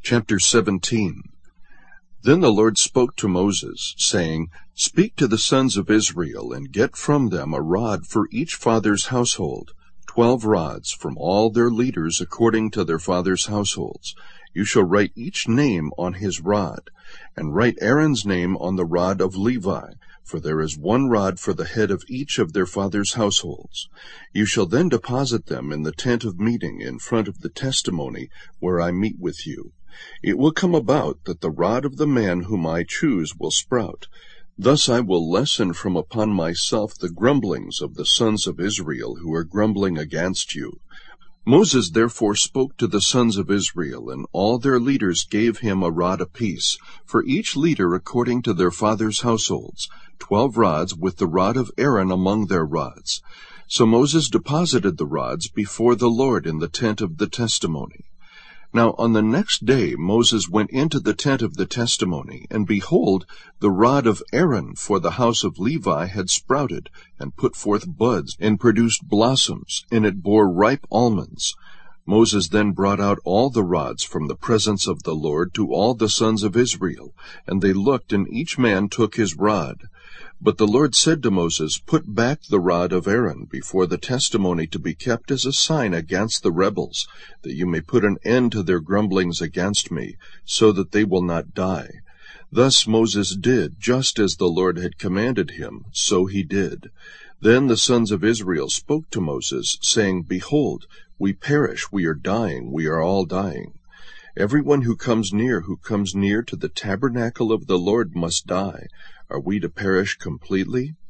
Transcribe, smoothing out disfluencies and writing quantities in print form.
Chapter 17. Then the Lord spoke to Moses, saying, Speak to the sons of Israel, and get from them a rod for each father's household, 12 rods from all their leaders according to their fathers' households. You shall write each name on his rod, and write Aaron's name on the rod of Levi, for there is one rod for the head of each of their fathers' households. You shall then deposit them in the tent of meeting in front of the testimony where I meet with you. It will come about that the rod of the man whom I choose will sprout. Thus I will lessen from upon myself the grumblings of the sons of Israel who are grumbling against you. Moses therefore spoke to the sons of Israel, and all their leaders gave him a rod apiece, for each leader according to their fathers' households, 12 rods with the rod of Aaron among their rods. So Moses deposited the rods before the Lord in the tent of the testimony. Now on the next day Moses went into the tent of the testimony, and behold, the rod of Aaron for the house of Levi had sprouted, and put forth buds, and produced blossoms, and it bore ripe almonds. Moses then brought out all the rods from the presence of the Lord to all the sons of Israel, and they looked, and each man took his rod. But the Lord said to Moses, Put back the rod of Aaron before the testimony to be kept as a sign against the rebels, that you may put an end to their grumblings against me, so that they will not die. Thus Moses did, just as the Lord had commanded him, so he did. Then the sons of Israel spoke to Moses, saying, Behold, we perish, we are dying, we are all dying. Everyone who comes near to the tabernacle of the Lord must die. Are we to perish completely?